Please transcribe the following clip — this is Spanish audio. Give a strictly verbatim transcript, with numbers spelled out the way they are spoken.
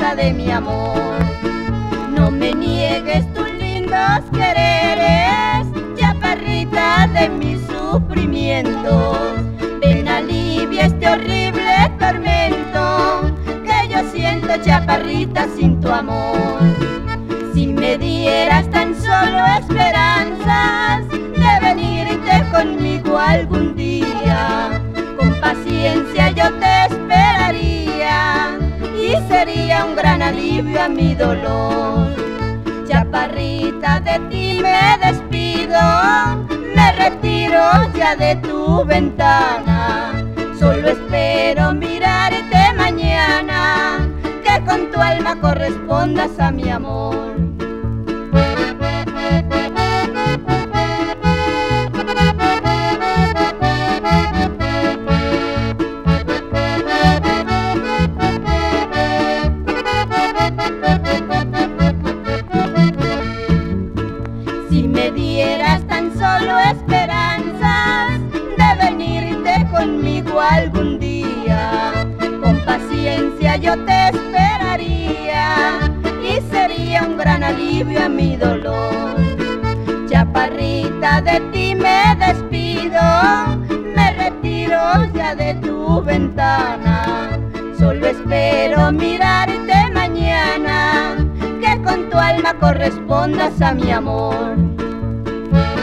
esperanza de mi amor. No me niegues tus lindos quereres, chaparrita de mis sufrimientos. Ven, alivia este horrible tormento que yo siento, chaparrita, sin tu amor. Si me dieras tan solo esperanzas de venirte conmigo algún día, con paciencia yo te esperaría y sería un gran alivio a mi dolor. Chaparrita, de ti me despido, me retiro ya de tu ventana. Solo espero mirarte mañana, que con tu alma correspondas a mi amor. Si me dieras tan solo esperanzas de venirte conmigo algún día, con paciencia yo te esperaría y sería un gran alivio a mi dolor. Chaparrita, de ti me despido, me retiro ya de tu ventana. Solo espero mirarte mañana, que con tu alma correspondas a mi amor.